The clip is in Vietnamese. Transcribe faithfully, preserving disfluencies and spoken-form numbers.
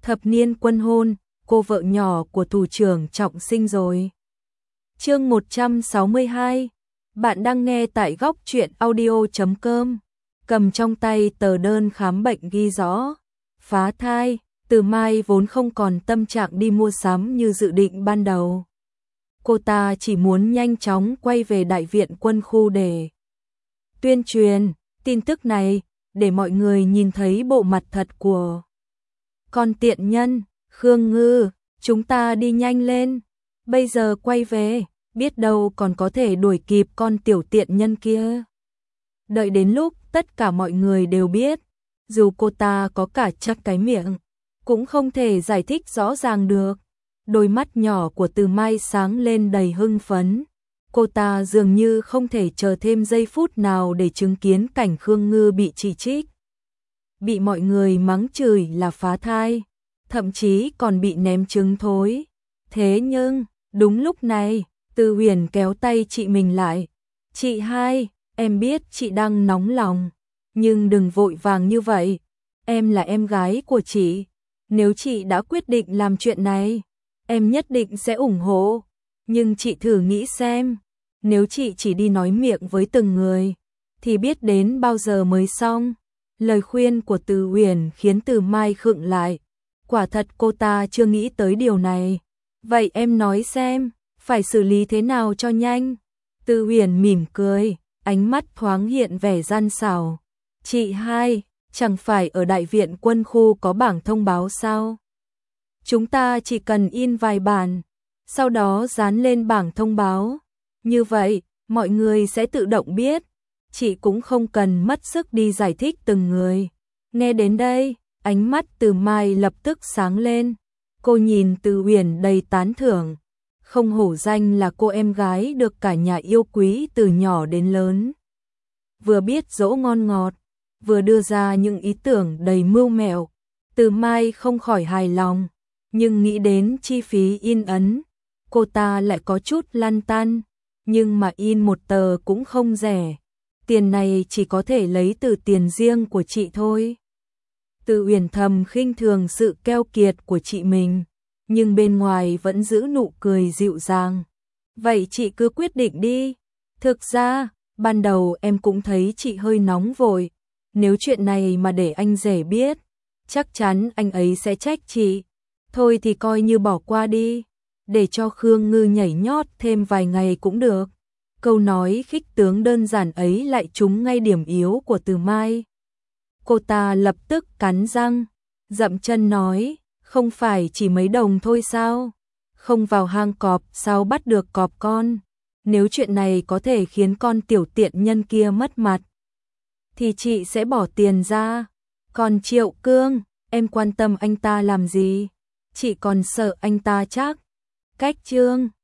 Thập niên quân hôn, cô vợ nhỏ của thủ trưởng Trọng Sinh rồi. Chương một trăm sáu mươi hai. Bạn đang nghe tại góc truyện audio chấm com. Cầm trong tay tờ đơn khám bệnh ghi rõ phá thai, Từ Mai vốn không còn tâm trạng đi mua sắm như dự định ban đầu. Cô ta chỉ muốn nhanh chóng quay về đại viện quân khu để tuyên truyền tin tức này, để mọi người nhìn thấy bộ mặt thật của con tiện nhân. Khương Ngư, chúng ta đi nhanh lên, bây giờ quay về, biết đâu còn có thể đuổi kịp con tiểu tiện nhân kia. Đợi đến lúc tất cả mọi người đều biết, dù cô ta có cả chắc cái miệng, cũng không thể giải thích rõ ràng được. Đôi mắt nhỏ của Từ Mai sáng lên đầy hưng phấn. Cô ta dường như không thể chờ thêm giây phút nào để chứng kiến cảnh Khương Ngư bị chỉ trích, bị mọi người mắng chửi là phá thai, thậm chí còn bị ném trứng thối. Thế nhưng, đúng lúc này, Từ Huyền kéo tay chị mình lại. Chị hai, em biết chị đang nóng lòng, nhưng đừng vội vàng như vậy. Em là em gái của chị, nếu chị đã quyết định làm chuyện này, em nhất định sẽ ủng hộ. Nhưng chị thử nghĩ xem, nếu chị chỉ đi nói miệng với từng người, thì biết đến bao giờ mới xong. Lời khuyên của Từ Huyền khiến Từ Mai khựng lại. Quả thật cô ta chưa nghĩ tới điều này. Vậy em nói xem, phải xử lý thế nào cho nhanh? Từ Huyền mỉm cười, ánh mắt thoáng hiện vẻ gian xảo. Chị hai, chẳng phải ở đại viện quân khu có bảng thông báo sao? Chúng ta chỉ cần in vài bản, sau đó dán lên bảng thông báo. Như vậy, mọi người sẽ tự động biết. Chị cũng không cần mất sức đi giải thích từng người. Nghe đến đây, ánh mắt Từ Mai lập tức sáng lên. Cô nhìn Từ Huyền đầy tán thưởng. Không hổ danh là cô em gái được cả nhà yêu quý từ nhỏ đến lớn. Vừa biết dỗ ngon ngọt, vừa đưa ra những ý tưởng đầy mưu mẹo. Từ Mai không khỏi hài lòng, nhưng nghĩ đến chi phí in ấn, cô ta lại có chút lăn tăn. Nhưng mà in một tờ cũng không rẻ, tiền này chỉ có thể lấy từ tiền riêng của chị thôi. Từ Huyền thầm khinh thường sự keo kiệt của chị mình, nhưng bên ngoài vẫn giữ nụ cười dịu dàng. Vậy chị cứ quyết định đi. Thực ra, ban đầu em cũng thấy chị hơi nóng vội. Nếu chuyện này mà để anh rể biết, chắc chắn anh ấy sẽ trách chị. Thôi thì coi như bỏ qua đi, để cho Khương Ngư nhảy nhót thêm vài ngày cũng được. Câu nói khích tướng đơn giản ấy lại trúng ngay điểm yếu của Từ Mai. Cô ta lập tức cắn răng, dậm chân nói, không phải chỉ mấy đồng thôi sao? Không vào hang cọp sao bắt được cọp con? Nếu chuyện này có thể khiến con tiểu tiện nhân kia mất mặt, thì chị sẽ bỏ tiền ra. Còn Triệu Cương, em quan tâm anh ta làm gì? Chị còn sợ anh ta chắc. Cách Trương